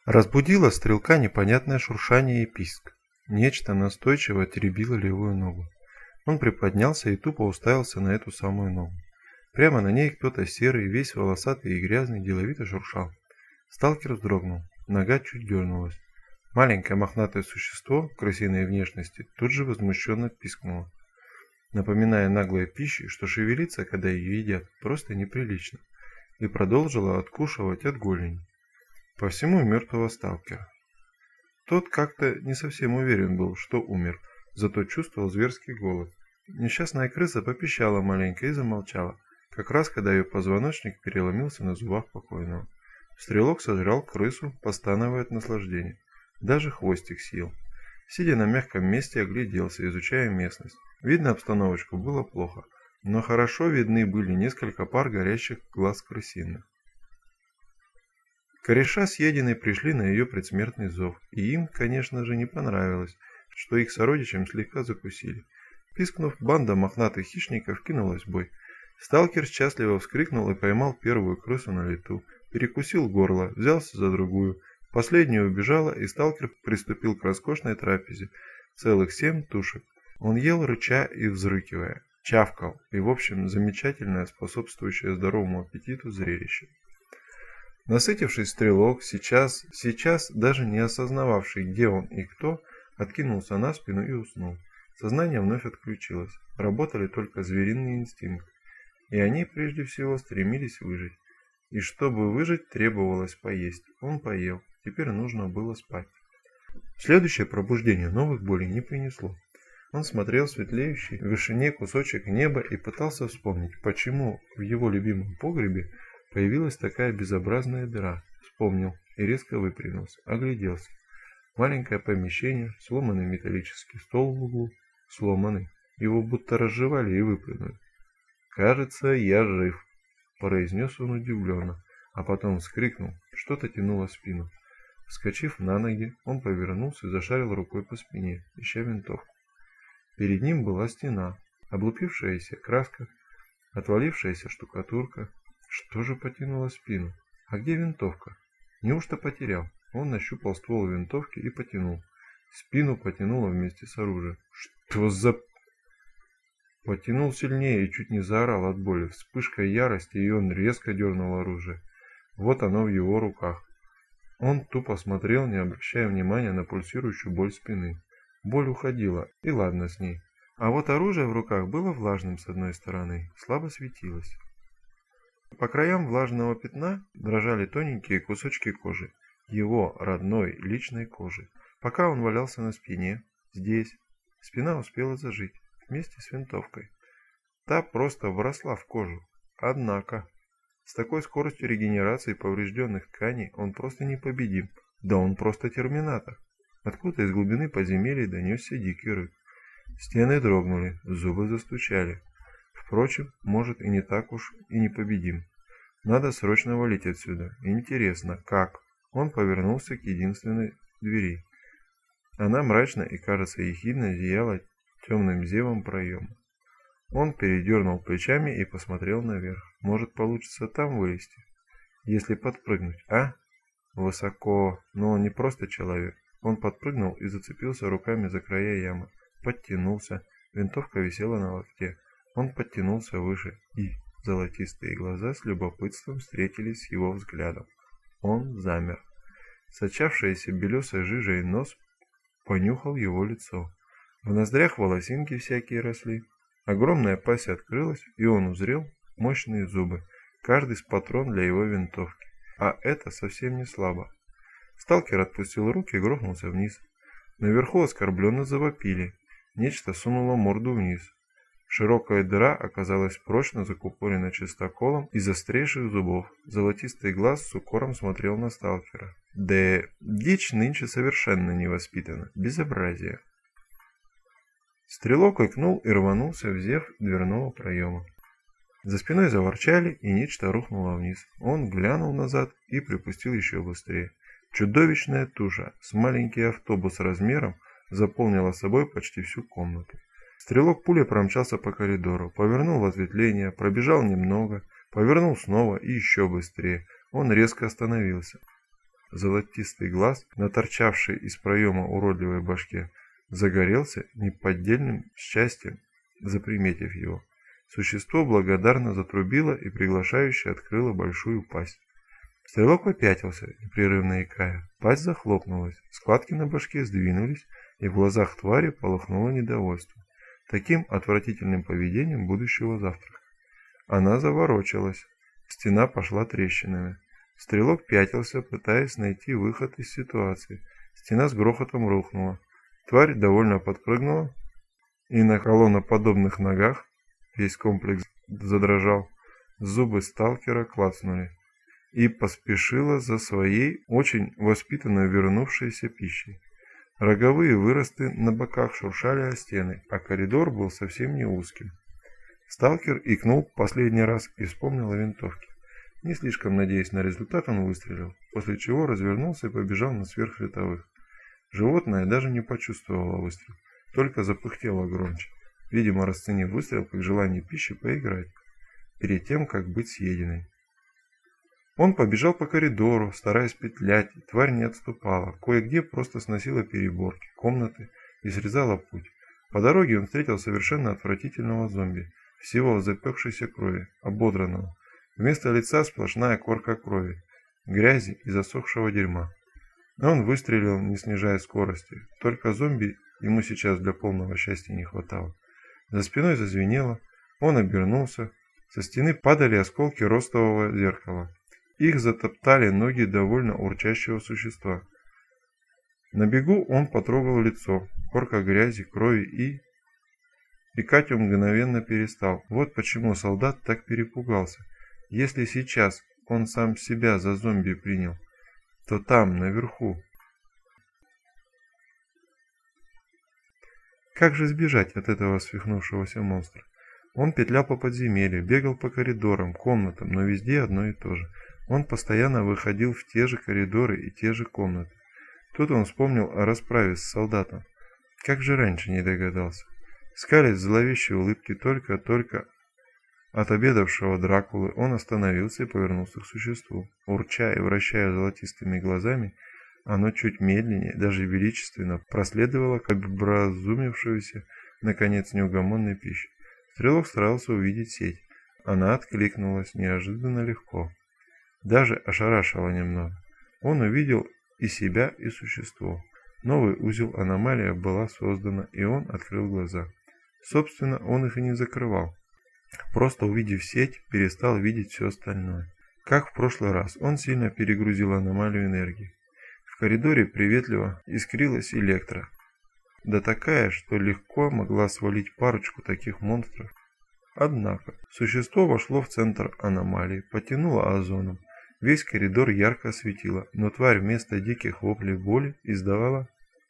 Разбудило стрелка непонятное шуршание и писк. Нечто настойчиво теребило левую ногу. Он приподнялся и тупо уставился на эту самую ногу. Прямо на ней кто-то серый, весь волосатый и грязный, деловито шуршал. Сталкер вздрогнул. Нога чуть дернулась. Маленькое мохнатое существо крысиной внешности тут же возмущенно пискнуло, напоминая наглой пищей, что шевелиться, когда ее едят, просто неприлично, и продолжила откушивать от голени. По всему мертвого сталкера. Тот как-то не совсем уверен был, что умер, зато чувствовал зверский голод. Несчастная крыса попищала маленько и замолчала, как раз когда ее позвоночник переломился на зубах покойного. Стрелок сожрал крысу, постановая от наслаждения. Даже хвостик съел. Сидя на мягком месте, огляделся, изучая местность. Видно, обстановочку было плохо, но хорошо видны были несколько пар горящих глаз крысиных. Кореша съеденные пришли на ее предсмертный зов, и им, конечно же, не понравилось, что их сородичам слегка закусили. Пискнув, банда мохнатых хищников кинулась в бой. Сталкер счастливо вскрикнул и поймал первую крысу на лету, перекусил горло, взялся за другую. Последняя убежала, и сталкер приступил к роскошной трапезе. Целых 7 тушек. Он ел, рыча и взрыкивая, чавкал, и, в общем, замечательное, способствующее здоровому аппетиту зрелище. Насытившись, стрелок, сейчас даже не осознававший, где он и кто, откинулся на спину и уснул. Сознание вновь отключилось. Работали только звериные инстинкты. И они, прежде всего, стремились выжить. И чтобы выжить, требовалось поесть. Он поел. Теперь нужно было спать. Следующее пробуждение новых болей не принесло. Он смотрел в светлеющий в вышине кусочек неба и пытался вспомнить, почему в его любимом погребе появилась такая безобразная дыра. Вспомнил и резко выпрямился, огляделся. Маленькое помещение, сломанный металлический стол в углу, сломанный. Его будто разжевали и выплюнули. «Кажется, я жив», – произнес он удивленно, а потом вскрикнул, что-то тянуло спину. Вскочив на ноги, он повернулся и зашарил рукой по спине, ища винтовку. Перед ним была стена, облупившаяся краска, отвалившаяся штукатурка. Что же потянуло спину? А где винтовка? Неужто потерял? Он нащупал ствол винтовки и потянул. Спину потянуло вместе с оружием. Что за... Потянул сильнее и чуть не заорал от боли. Вспышка ярости, и он резко дернул оружие. Вот оно в его руках. Он тупо смотрел, не обращая внимания на пульсирующую боль спины. Боль уходила, и ладно с ней. А вот оружие в руках было влажным с одной стороны, слабо светилось. По краям влажного пятна дрожали тоненькие кусочки кожи. Его родной личной кожи. Пока он валялся на спине, здесь, спина успела зажить, вместе с винтовкой. Та просто вросла в кожу. Однако... С такой скоростью регенерации поврежденных тканей он просто непобедим. Да он просто терминатор. Откуда из глубины подземелья донесся дикий рык. Стены дрогнули, зубы застучали. Впрочем, может и не так уж и непобедим. Надо срочно валить отсюда. Интересно, как? Он повернулся к единственной двери. Она мрачно и, кажется, ехидно зияла темным зевом проема. Он передернул плечами и посмотрел наверх. Может, получится там вылезти? Если подпрыгнуть, а? Высоко, но он не просто человек. Он подпрыгнул и зацепился руками за края ямы. Подтянулся. Винтовка висела на локте. Он подтянулся выше, и золотистые глаза с любопытством встретились с его взглядом. Он замер. Сочавшийся белесой жижей нос понюхал его лицо. В ноздрях волосинки всякие росли. Огромная пасть открылась, и он узрел мощные зубы, каждый с патрон для его винтовки. А это совсем не слабо. Сталкер отпустил руки и грохнулся вниз. Наверху оскорбленно завопили. Нечто сунуло морду вниз. Широкая дыра оказалась прочно закупорена чистоколом из острейших зубов. Золотистый глаз с укором смотрел на сталкера. Да, дичь нынче совершенно невоспитана. Безобразие. Стрелок икнул и рванулся в зев дверного проема. За спиной заворчали, и нечто рухнуло вниз. Он глянул назад и припустил еще быстрее. Чудовищная туша с маленький автобус размером заполнила собой почти всю комнату. Стрелок пулей промчался по коридору, повернул в ответвление, пробежал немного, повернул снова и еще быстрее. Он резко остановился. золотистый глаз, на торчавшей из проема уродливой башке, загорелся неподдельным счастьем, заприметив его. Существо благодарно затрубило и приглашающе открыло большую пасть. Стрелок попятился, непрерывно икая. Пасть захлопнулась, складки на башке сдвинулись, и в глазах твари полыхнуло недовольство таким отвратительным поведением будущего завтрака. Она заворочалась, стена пошла трещинами. Стрелок пятился, пытаясь найти выход из ситуации. Стена с грохотом рухнула. Тварь довольно подпрыгнула, и на колонноподобных ногах весь комплекс задрожал. Зубы сталкера клацнули и поспешила за своей очень воспитанно вернувшейся пищей. Роговые выросты на боках шуршали о стены, а коридор был совсем не узким. Сталкер икнул последний раз и вспомнил о винтовке. Не слишком надеясь на результат, он выстрелил, после чего развернулся и побежал на сверхсветовых. Животное даже не почувствовало выстрел, только запыхтело громче, видимо, расценив выстрел как желание пищи поиграть, перед тем, как быть съеденной. Он побежал по коридору, стараясь петлять, и тварь не отступала, кое-где просто сносила переборки, комнаты и срезала путь. По дороге он встретил совершенно отвратительного зомби, всего в запекшейся крови, ободранного. Вместо лица сплошная корка крови, грязи и засохшего дерьма. Он выстрелил, не снижая скорости, только зомби ему сейчас для полного счастья не хватало. За спиной зазвенело, он обернулся, со стены падали осколки ростового зеркала. Их затоптали ноги довольно урчащего существа. На бегу он потрогал лицо, корка грязи, крови и... Икать он мгновенно перестал. Вот почему солдат так перепугался. Если сейчас он сам себя за зомби принял, то там, наверху. Как же сбежать от этого свихнувшегося монстра? Он петлял по подземелью, бегал по коридорам, комнатам, но везде одно и то же. Он постоянно выходил в те же коридоры и те же комнаты. Тут он вспомнил о расправе с солдатом. Как же раньше не догадался. Скалясь в зловещей улыбке только от обедавшего Дракулы, он остановился и повернулся к существу. Урча и вращая золотистыми глазами, оно чуть медленнее, даже величественно, проследовало к образумевшейся, наконец, неугомонной пище. Стрелок старался увидеть сеть. Она откликнулась неожиданно легко. Даже ошарашило немного. Он увидел и себя, и существо. Новый узел аномалия была создана, и он открыл глаза. Собственно, он их и не закрывал. Просто увидев сеть, перестал видеть все остальное. Как в прошлый раз, он сильно перегрузил аномалию энергии. В коридоре приветливо искрилась электро. Да такая, что легко могла свалить парочку таких монстров. Однако, существо вошло в центр аномалии, потянуло озоном. Весь коридор ярко осветило, но тварь вместо диких воплей боли издавала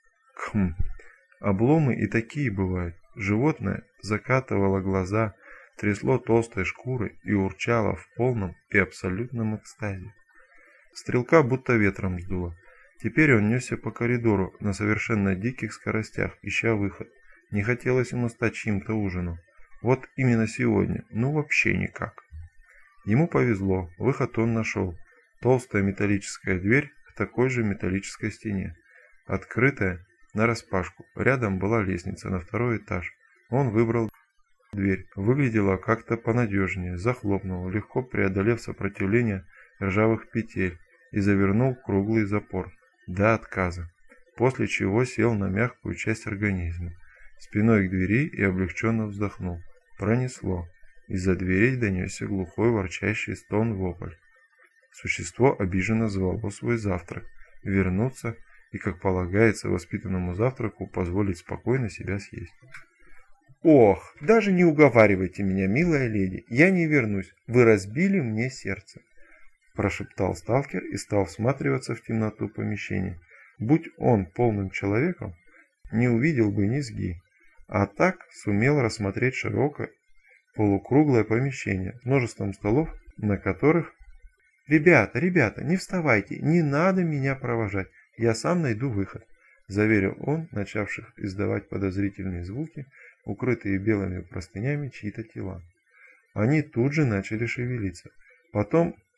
обломы и такие бывают. Животное закатывало глаза, трясло толстой шкурой и урчало в полном и абсолютном экстазе. Стрелка будто ветром сдуло. Теперь он несся по коридору на совершенно диких скоростях, ища выход. Не хотелось ему стать чьим-то ужином. Вот именно сегодня, ну вообще никак. Ему повезло, выход он нашел. Толстая металлическая дверь к такой же металлической стене. Открытая нараспашку. Рядом была лестница на второй этаж. Он выбрал дверь. Выглядела как-то понадежнее. Захлопнул, легко преодолев сопротивление ржавых петель, и завернул круглый запор до отказа. После чего сел на мягкую часть организма, спиной к двери и облегченно вздохнул. Пронесло. Из-за дверей донесся глухой ворчащий стон-вопль. Существо обиженно звало свой завтрак, вернуться и, как полагается воспитанному завтраку, позволить спокойно себя съесть. «Ох, даже не уговаривайте меня, милая леди, я не вернусь, вы разбили мне сердце», прошептал сталкер и стал всматриваться в темноту помещения. Будь он полным человеком, не увидел бы низги, а так сумел рассмотреть широкое полукруглое помещение с множеством столов, на которых... «Ребята, не вставайте, не надо меня провожать, я сам найду выход», заверил он, начавших издавать подозрительные звуки, укрытые белыми простынями чьи-то тела. Они тут же начали шевелиться. Потом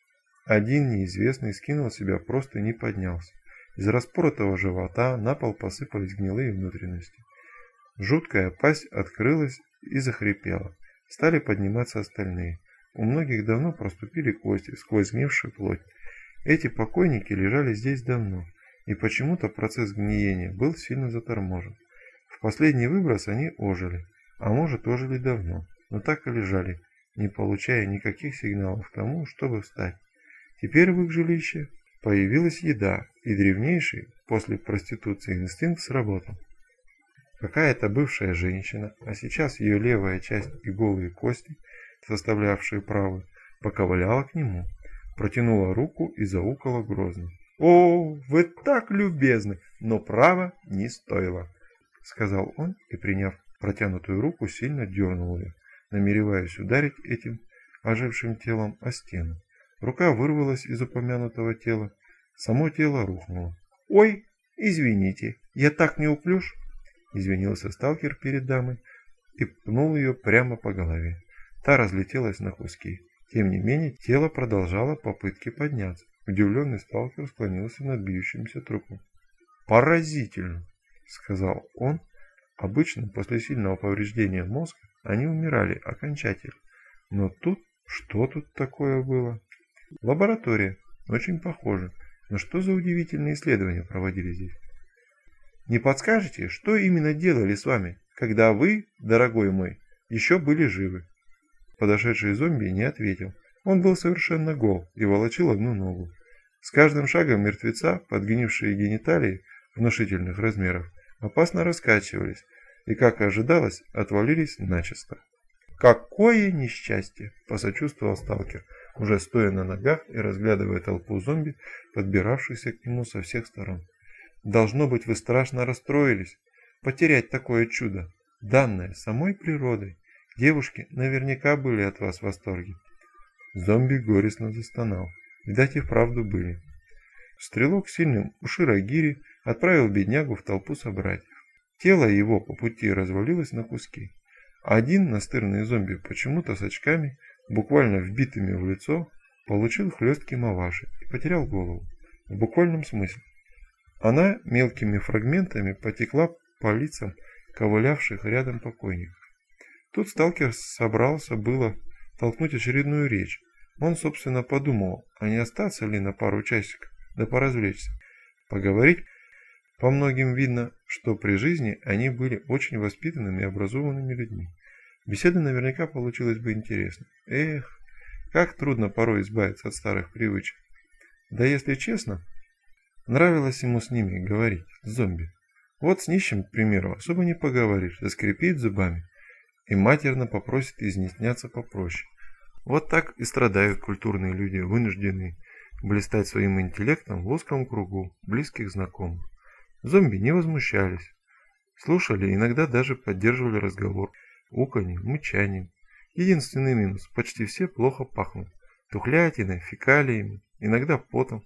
Один неизвестный скинул себя, просто не поднялся. Из распоротого живота на пол посыпались гнилые внутренности. Жуткая пасть открылась и захрипела. Стали подниматься остальные. У многих давно проступили кости сквозь сгнившую плоть. Эти покойники лежали здесь давно, и почему-то процесс гниения был сильно заторможен. В последний выброс они ожили, а может ожили давно, но так и лежали, не получая никаких сигналов к тому, чтобы встать. Теперь в их жилище появилась еда, и древнейший после проституции инстинкт сработал. Какая-то бывшая женщина, а сейчас ее левая часть и голые кости, составлявшие правую, поковыляла к нему, протянула руку и заукала грозно. «О, вы так любезны, но право не стоило», — сказал он и, приняв протянутую руку, сильно дернул ее, намереваясь ударить этим ожившим телом о стену. Рука вырвалась из упомянутого тела, само тело рухнуло. «Ой, извините, я так неуклюж», — извинился сталкер перед дамой и пнул ее прямо по голове. Та разлетелась на куски. Тем не менее, тело продолжало попытки подняться. Удивленный сталкер склонился над бьющимся трупом. «Поразительно!» — сказал он. Обычно после сильного повреждения мозга они умирали окончательно. Но тут, что тут такое было? Лаборатория. Очень похоже. Но что за удивительные исследования проводили здесь? Не подскажете, что именно делали с вами, когда вы, дорогой мой, еще были живы? Подошедший зомби не ответил. Он был совершенно гол и волочил одну ногу. С каждым шагом мертвеца подгнившие гениталии внушительных размеров опасно раскачивались и, как и ожидалось, отвалились начисто. «Какое несчастье!» – посочувствовал сталкер, уже стоя на ногах и разглядывая толпу зомби, подбиравшихся к нему со всех сторон. «Должно быть, вы страшно расстроились. Потерять такое чудо, данное самой природой. Девушки наверняка были от вас в восторге». Зомби горестно застонал. Видать, и вправду были. Стрелок сильным уширагири отправил беднягу в толпу собратьев. Тело его по пути развалилось на куски. Один настырный зомби почему-то с очками, буквально вбитыми в лицо, получил хлестки маваши и потерял голову. В буквальном смысле. Она мелкими фрагментами потекла по лицам ковылявших рядом покойников. Тут сталкер собрался было толкнуть очередную речь. Он, собственно, подумал, а не остаться ли на пару часиков, да поразвлечься. Поговорить. По многим видно, что при жизни они были очень воспитанными и образованными людьми. Беседа наверняка получилась бы интересной. Эх, как трудно порой избавиться от старых привычек. Да если честно, нравилось ему с ними говорить, с зомби. Вот с нищим, к примеру, особо не поговоришь, заскрипит зубами и матерно попросит изъясняться попроще. Вот так и страдают культурные люди, вынужденные блистать своим интеллектом в узком кругу близких знакомых. Зомби не возмущались, слушали, иногда даже поддерживали разговор, уканьем, мычанием. Единственный минус – почти все плохо пахнут, тухлятиной, фекалиями, иногда потом.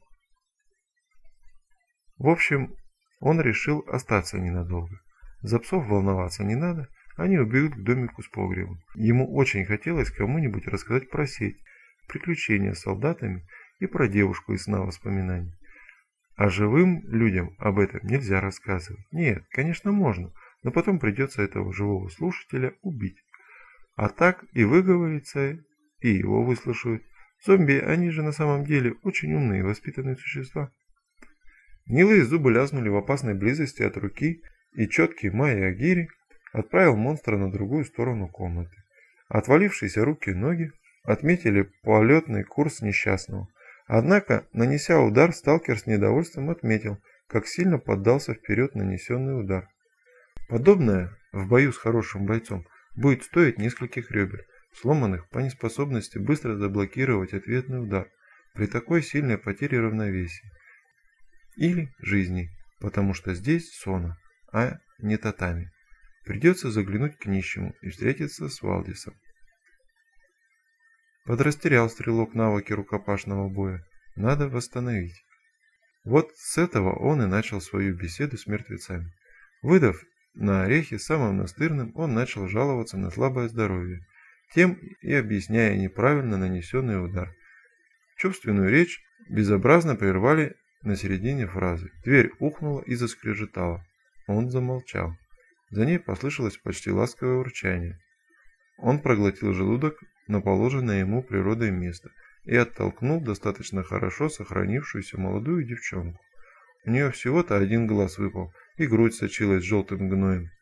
В общем, он решил остаться ненадолго. За псов волноваться не надо, они убегут к домику с погребом. Ему очень хотелось кому-нибудь рассказать про сеть, приключения с солдатами и про девушку из сна воспоминаний. А живым людям об этом нельзя рассказывать. Нет, конечно можно, но потом придется этого живого слушателя убить. А так и выговорится, и его выслушают. Зомби, они же на самом деле очень умные и воспитанные существа. Гнилые зубы лязнули в опасной близости от руки, и четкий Майя-Агири отправил монстра на другую сторону комнаты. Отвалившиеся руки и ноги отметили полетный курс несчастного. Однако, нанеся удар, сталкер с недовольством отметил, как сильно поддался вперед нанесенный удар. Подобное в бою с хорошим бойцом будет стоить нескольких ребер, сломанных по неспособности быстро заблокировать ответный удар при такой сильной потере равновесия. Или жизни, потому что здесь Сона, а не татами. Придется заглянуть к нищему и встретиться с Валдисом. Подрастерял стрелок навыки рукопашного боя. Надо восстановить. Вот с этого он и начал свою беседу с мертвецами. Выдав на орехи самым настырным, он начал жаловаться на слабое здоровье, тем и объясняя неправильно нанесенный удар. Чувственную речь безобразно прервали на середине фразы. Дверь ухнула и заскрежетала. Он замолчал. За ней послышалось почти ласковое урчание. Он проглотил желудок на положенное ему природой место и оттолкнул достаточно хорошо сохранившуюся молодую девчонку. У нее всего-то один глаз выпал, и грудь сочилась желтым гноем.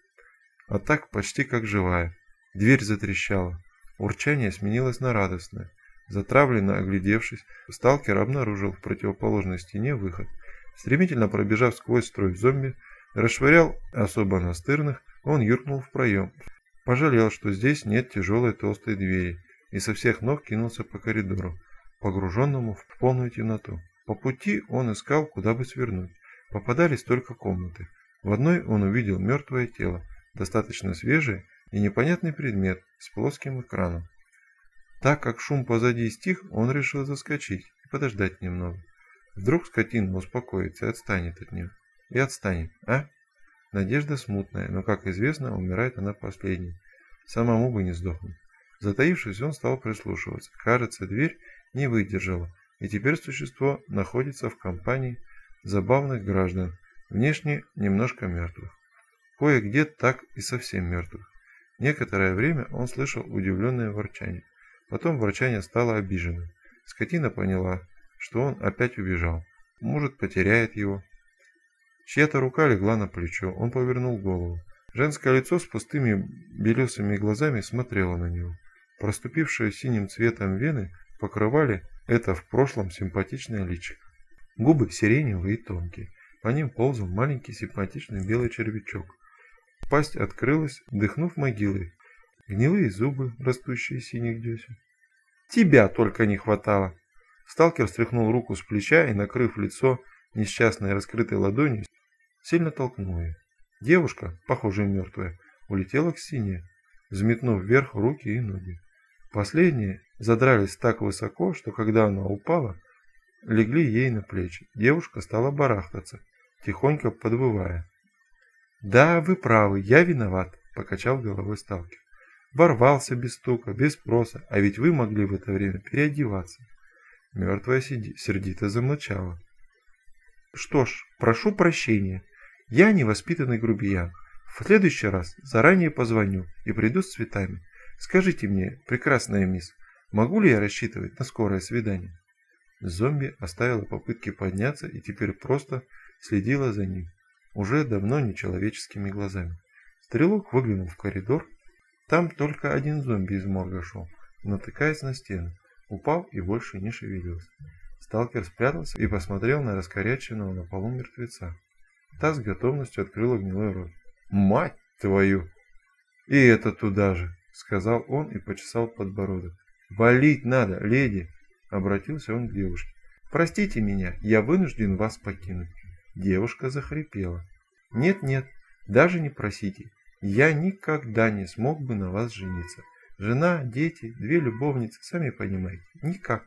А так почти как живая. Дверь затрещала. Урчание сменилось на радостное. Затравленно оглядевшись, сталкер обнаружил в противоположной стене выход. Стремительно пробежав сквозь строй зомби, расшвырял особо настырных, он юркнул в проем. Пожалел, что здесь нет тяжелой толстой двери, и со всех ног кинулся по коридору, погруженному в полную темноту. По пути он искал, куда бы свернуть. Попадались только комнаты. В одной он увидел мертвое тело, достаточно свежее, и непонятный предмет с плоским экраном. Так как шум позади стих, он решил заскочить и подождать немного. Вдруг скотина успокоится и отстанет от него. И отстанет, а? Надежда смутная, но, как известно, умирает она последней. Самому бы не сдохнуть. Затаившись, он стал прислушиваться. Кажется, дверь не выдержала, и теперь существо находится в компании забавных граждан, внешне немножко мертвых. Кое-где так и совсем мертвых. Некоторое время он слышал удивленное ворчание. Потом ворчание стало обиженным. Скотина поняла, что он опять убежал. Может, потеряет его. Чья-то рука легла на плечо. Он повернул голову. Женское лицо с пустыми белесыми глазами смотрело на него. Проступившие синим цветом вены покрывали это в прошлом симпатичное личико. Губы сиреневые и тонкие. По ним ползал маленький симпатичный белый червячок. Пасть открылась, дыхнув могилой. Гнилые зубы, растущие из синих десен. «Тебя только не хватало!» Сталкер стряхнул руку с плеча и, накрыв лицо несчастной раскрытой ладонью, сильно толкнул ее. Девушка, похожая мертвая, улетела к стене, взметнув вверх руки и ноги. Последние задрались так высоко, что когда она упала, легли ей на плечи. Девушка стала барахтаться, тихонько подвывая. «Да, вы правы, я виноват», — покачал головой сталкер. «Ворвался без стука, без спроса, а ведь вы могли в это время переодеваться». Мертвая сердито замолчала. «Что ж, прошу прощения, я невоспитанный грубиян. В следующий раз заранее позвоню и приду с цветами. Скажите мне, прекрасная мисс, могу ли я рассчитывать на скорое свидание?» Зомби оставила попытки подняться и теперь просто следила за ним, уже давно нечеловеческими глазами. Стрелок выглянул в коридор. Там только один зомби из морга шел, натыкаясь на стену, упал и больше не шевелился. Сталкер спрятался и посмотрел на раскоряченного на полу мертвеца. Та с готовностью открыла гнилой рот. «Мать твою!» «И это туда же!» — сказал он и почесал подбородок. «Валить надо, леди!» — обратился он к девушке. «Простите меня, я вынужден вас покинуть». Девушка захрипела. «Нет-нет, даже не просите. Я никогда не смог бы на вас жениться. Жена, дети, 2 любовницы, сами понимаете, никак».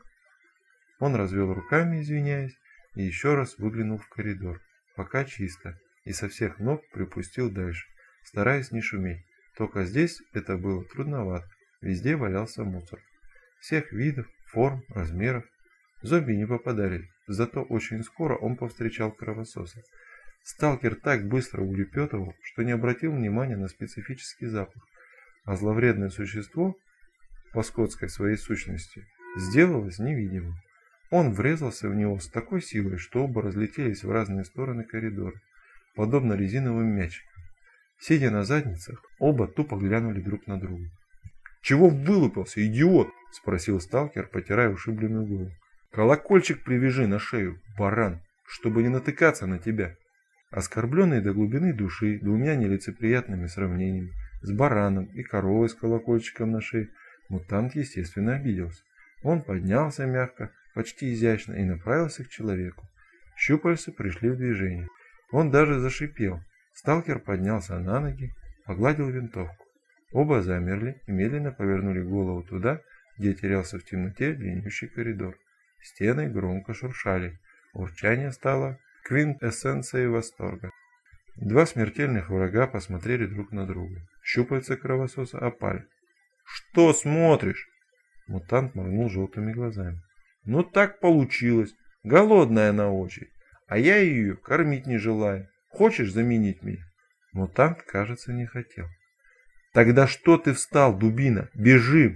Он развел руками, извиняясь, и еще раз выглянул в коридор. Пока чисто, и со всех ног припустил дальше, стараясь не шуметь. Только здесь это было трудновато, везде валялся мусор. Всех видов, форм, размеров. Зомби не попадали, зато очень скоро он повстречал кровососа. Сталкер так быстро улепетывал, что не обратил внимания на специфический запах, а зловредное существо, по скотской своей сущности, сделалось невидимым. Он врезался в него с такой силой, что оба разлетелись в разные стороны коридора, подобно резиновым мячикам. Сидя на задницах, оба тупо глянули друг на друга. «Чего вылупился, идиот?» – спросил сталкер, потирая ушибленную голову. «Колокольчик привяжи на шею, баран, чтобы не натыкаться на тебя». Оскорбленный до глубины души 2 нелицеприятными сравнениями с бараном и коровой с колокольчиком на шее, мутант, естественно, обиделся. Он поднялся мягко, почти изящно и направился к человеку. Щупальца пришли в движение. Он даже зашипел. Сталкер поднялся на ноги, погладил винтовку. Оба замерли и медленно повернули голову туда, где терялся в темноте длиннющий коридор. Стены громко шуршали. Урчание стало квинтэссенцией восторга. 2 смертельных врага посмотрели друг на друга. Щупальца кровососа опали. «Что смотришь?» Мутант моргнул желтыми глазами. Ну так получилось. Голодная она очень. А я ее кормить не желаю. Хочешь заменить меня? Мутант, кажется, не хотел. Тогда что ты встал, дубина? Бежим!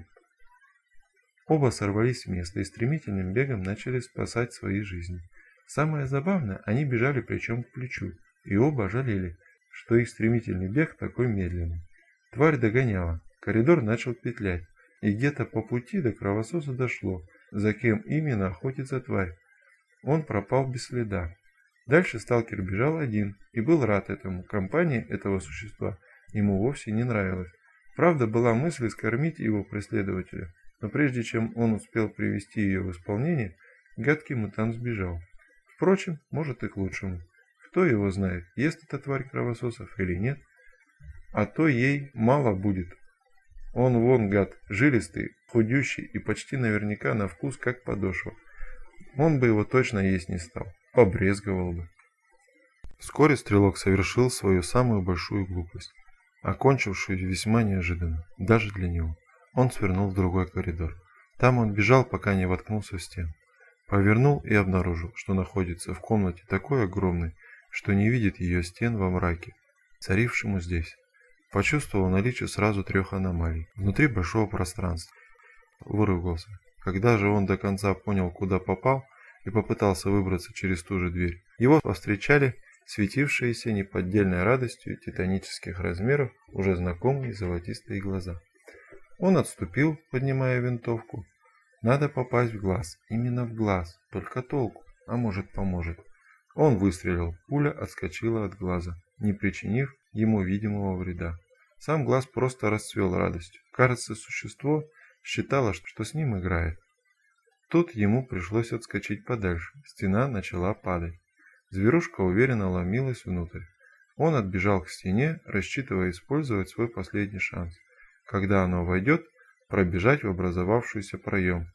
Оба сорвались с места и стремительным бегом начали спасать свои жизни. Самое забавное, они бежали плечом к плечу, и оба жалели, что их стремительный бег такой медленный. Тварь догоняла, коридор начал петлять, и где-то по пути до кровососа дошло, за кем именно охотится тварь. Он пропал без следа. Дальше сталкер бежал один и был рад этому. Компания этого существа ему вовсе не нравилась. Правда, была мысль скормить его преследователя, но прежде чем он успел привести ее в исполнение, гадкий мутант сбежал. Впрочем, может и к лучшему. Кто его знает, ест эта тварь кровососов или нет, а то ей мало будет. Он вон гад, жилистый, худющий и почти наверняка на вкус как подошва. Он бы его точно есть не стал, побрезговал бы. Вскоре стрелок совершил свою самую большую глупость, окончившую весьма неожиданно, даже для него. Он свернул в другой коридор. Там он бежал, пока не воткнулся в стену. Повернул и обнаружил, что находится в комнате такой огромной, что не видит ее стен во мраке, царившему здесь. Почувствовал наличие сразу 3 аномалий внутри большого пространства. Выругался. Когда же он до конца понял, куда попал, и попытался выбраться через ту же дверь, его повстречали светившиеся неподдельной радостью титанических размеров уже знакомые золотистые глаза. Он отступил, поднимая винтовку. Надо попасть в глаз, именно в глаз, только толку, а может поможет. Он выстрелил, пуля отскочила от глаза, не причинив ему видимого вреда. Сам глаз просто расцвел радостью. Кажется, существо считало, что с ним играет. Тут ему пришлось отскочить подальше, стена начала падать. Зверушка уверенно ломилась внутрь. Он отбежал к стене, рассчитывая использовать свой последний шанс. Когда оно войдет, пробежать в образовавшийся проем.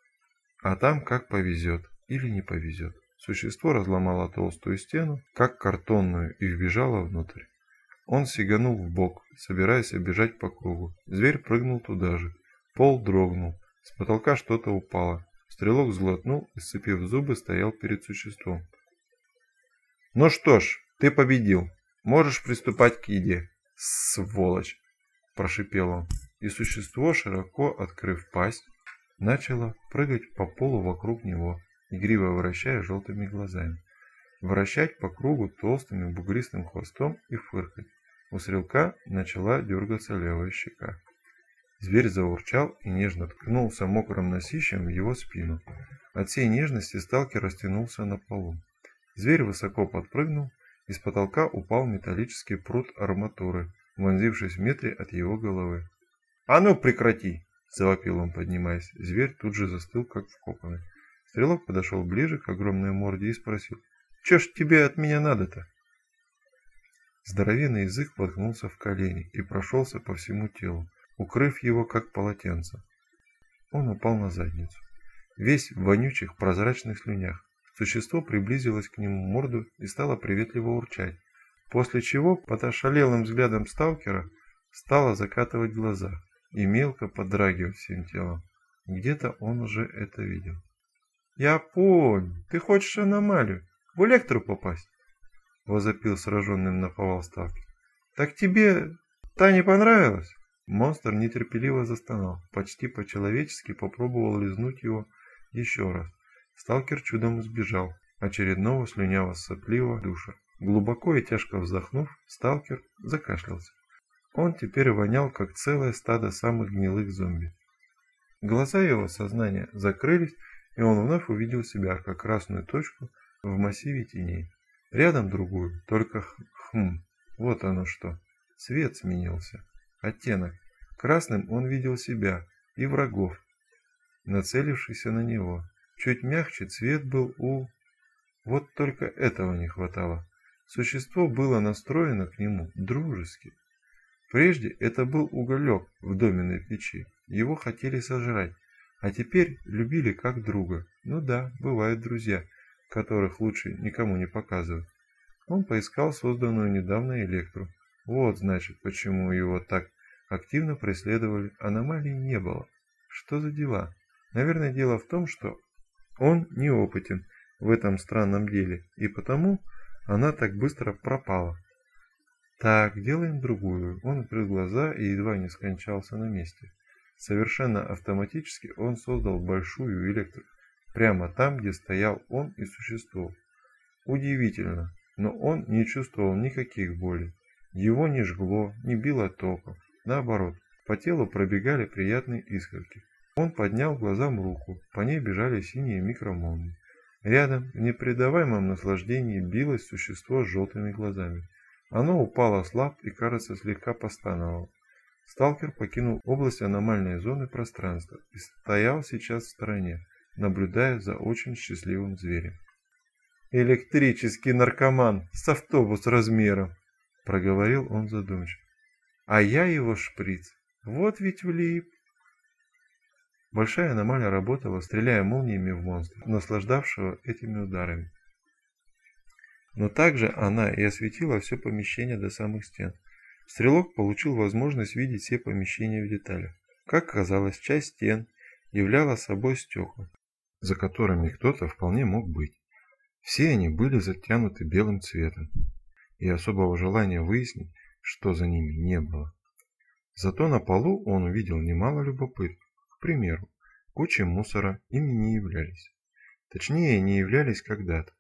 А там как повезет или не повезет. Существо разломало толстую стену, как картонную, и вбежало внутрь. Он сиганул вбок, собираясь оббежать по кругу. Зверь прыгнул туда же. Пол дрогнул. С потолка что-то упало. Стрелок сглотнул и, сцепив зубы, стоял перед существом. «Ну что ж, ты победил. Можешь приступать к еде, сволочь!» – прошипел он. И существо, широко открыв пасть, начало прыгать по полу вокруг него, игриво вращая желтыми глазами. Вращать по кругу толстым бугристым хвостом и фыркать. У стрелка начала дергаться левая щека. Зверь заурчал и нежно ткнулся мокрым носищем в его спину. От всей нежности сталкер растянулся на полу. Зверь высоко подпрыгнул, и с потолка упал металлический прут арматуры, вонзившись в метре от его головы. «А ну прекрати!» – завопил он, поднимаясь. Зверь тут же застыл, как вкопанный. Стрелок подошел ближе к огромной морде и спросил: «Че ж тебе от меня надо-то?» Здоровенный язык воткнулся в колени и прошелся по всему телу, укрыв его как полотенце. Он упал на задницу, весь в вонючих прозрачных слюнях. Существо приблизилось к нему морду и стало приветливо урчать, после чего под ошалелым взглядом сталкера стало закатывать глаза и мелко подрагивать всем телом. Где-то он уже это видел. «Я понял, ты хочешь аномалию, в Электру попасть?» — возопил сраженным наповал сталкер. «Так тебе та не понравилась?» Монстр нетерпеливо застонал, почти по-человечески попробовал лизнуть его еще раз. Сталкер чудом избежал очередного слюняво-сопливого душа. Глубоко и тяжко вздохнув, сталкер закашлялся. Он теперь вонял, как целое стадо самых гнилых зомби. Глаза его сознания закрылись, и он вновь увидел себя ярко-красную точку в массиве теней. Рядом другую, только вот оно что. Цвет сменился. Оттенок. Красным он видел себя и врагов, нацелившихся на него. Чуть мягче цвет был у... Вот только этого не хватало. Существо было настроено к нему дружески. Прежде это был уголек в доменной печи. Его хотели сожрать, а теперь любили как друга. Ну да, бывают друзья, которых лучше никому не показывать. Он поискал созданную недавно Электру. Вот, значит, почему его так активно преследовали. Аномалий не было. Что за дела? Наверное, дело в том, что Он неопытен в этом странном деле, и потому она так быстро пропала. Так, делаем другую. Он открыл глаза и едва не скончался на месте. Совершенно автоматически он создал большую электрику, прямо там, где стоял он и существовал. Удивительно, но он не чувствовал никаких болей. Его не жгло, не било током. Наоборот, по телу пробегали приятные искорки. Он поднял глазам руку, по ней бежали синие микромолнии. Рядом, в непредаваемом наслаждении, билось существо с желтыми глазами. Оно упало слаб и, кажется, слегка постановало. Сталкер покинул область аномальной зоны пространства и стоял сейчас в стороне, наблюдая за очень счастливым зверем. «Электрический наркоман с автобус размером», — проговорил он задумчиво. «А я его шприц. Вот ведь влип». Большая аномалия работала, стреляя молниями в монстра, наслаждавшего этими ударами. Но также она и осветила все помещение до самых стен. Стрелок получил возможность видеть все помещения в деталях. Как казалось, часть стен являла собой стекла, за которыми кто-то вполне мог быть. Все они были затянуты белым цветом, и особого желания выяснить, что за ними, не было. Зато на полу он увидел немало любопытных. К примеру, кучи мусора ими не являлись. Точнее, не являлись когда-то.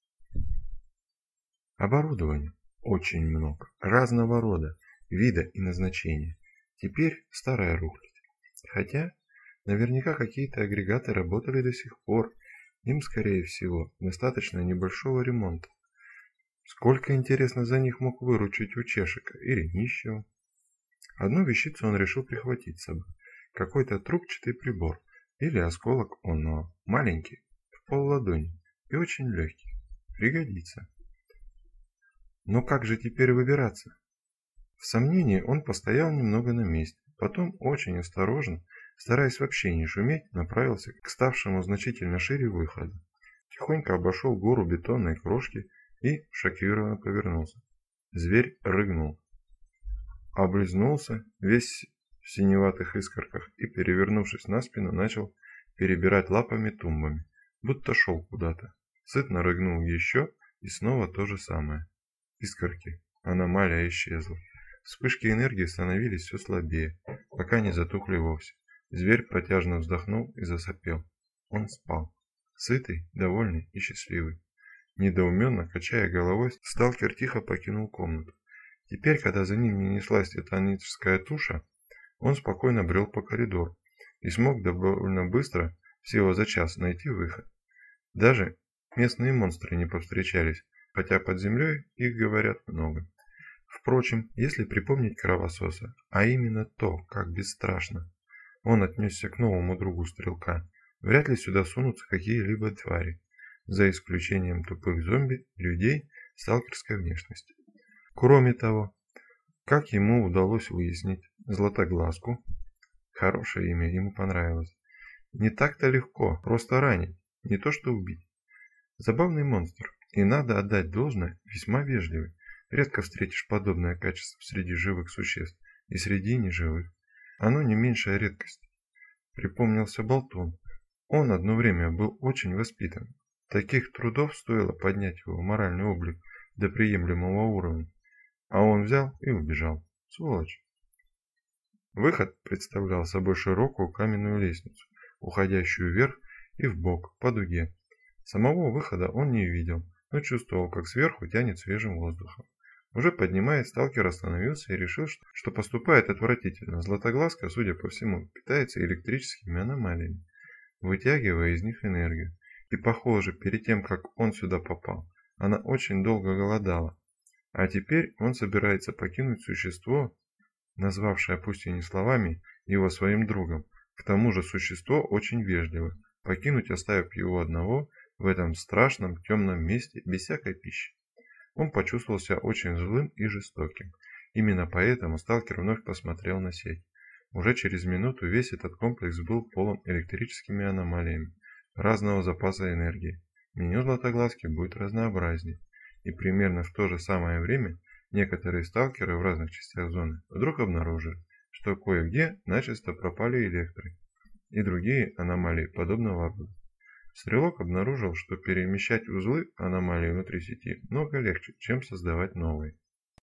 Оборудования очень много, разного рода, вида и назначения. Теперь старая рухлядь. Хотя, наверняка какие-то агрегаты работали до сих пор. Им, скорее всего, достаточно небольшого ремонта. Сколько, интересно, за них мог выручить у Чешика или нищего? Одну вещицу он решил прихватить с собой. Какой-то трубчатый прибор или осколок оного, маленький, в полладони и очень легкий. Пригодится. Но как же теперь выбираться? В сомнении он постоял немного на месте, потом очень осторожно, стараясь вообще не шуметь, направился к ставшему значительно шире выходу. Тихонько обошел гору бетонной крошки и шокированно повернулся. Зверь рыгнул, облизнулся, весь в синеватых искорках, и, перевернувшись на спину, начал перебирать лапами тумбами, будто шел куда-то. Сытно рыгнул еще, и снова то же самое. Искорки. Аномалия исчезла. Вспышки энергии становились все слабее, пока не затухли вовсе. Зверь протяжно вздохнул и засопел. Он спал. Сытый, довольный и счастливый. Недоуменно, качая головой, сталкер тихо покинул комнату. Теперь, когда за ним не неслась титаническая туша, он спокойно брел по коридору и смог довольно быстро, всего за час, найти выход. Даже местные монстры не повстречались, хотя под землей их, говорят, много. Впрочем, если припомнить Кровососа, а именно то, как бесстрашно он отнесся к новому другу Стрелка, вряд ли сюда сунутся какие-либо твари, за исключением тупых зомби, людей сталкерской внешности. Кроме того, как ему удалось выяснить, Златоглазку, хорошее имя, ему понравилось, не так-то легко, просто ранить, не то что убить. Забавный монстр, и надо отдать должное, весьма вежливый. Редко встретишь подобное качество среди живых существ и среди неживых. Оно не меньшая редкость. Припомнился Болтун. Он одно время был очень воспитан. Таких трудов стоило поднять его моральный облик до приемлемого уровня. А он взял и убежал. Сволочь. Выход представлял собой широкую каменную лестницу, уходящую вверх и вбок по дуге. Самого выхода он не видел, но чувствовал, как сверху тянет свежим воздухом. Уже поднимаясь, сталкер остановился и решил, что поступает отвратительно. Златоглазка, судя по всему, питается электрическими аномалиями, вытягивая из них энергию. И, похоже, перед тем, как он сюда попал, она очень долго голодала. А теперь он собирается покинуть существо, назвавшее, пусть и не словами, его своим другом. К тому же существо очень вежливое. Покинуть, оставив его одного в этом страшном темном месте без всякой пищи. Он почувствовал себя очень злым и жестоким. Именно поэтому сталкер вновь посмотрел на сеть. Уже через минуту весь этот комплекс был полон электрическими аномалиями разного запаса энергии. Меню Златоглазки будет разнообразнее. И примерно в то же самое время некоторые сталкеры в разных частях зоны вдруг обнаружили, что кое-где начисто пропали электры и другие аномалии подобного рода. Стрелок обнаружил, что перемещать узлы аномалии внутри сети много легче, чем создавать новые.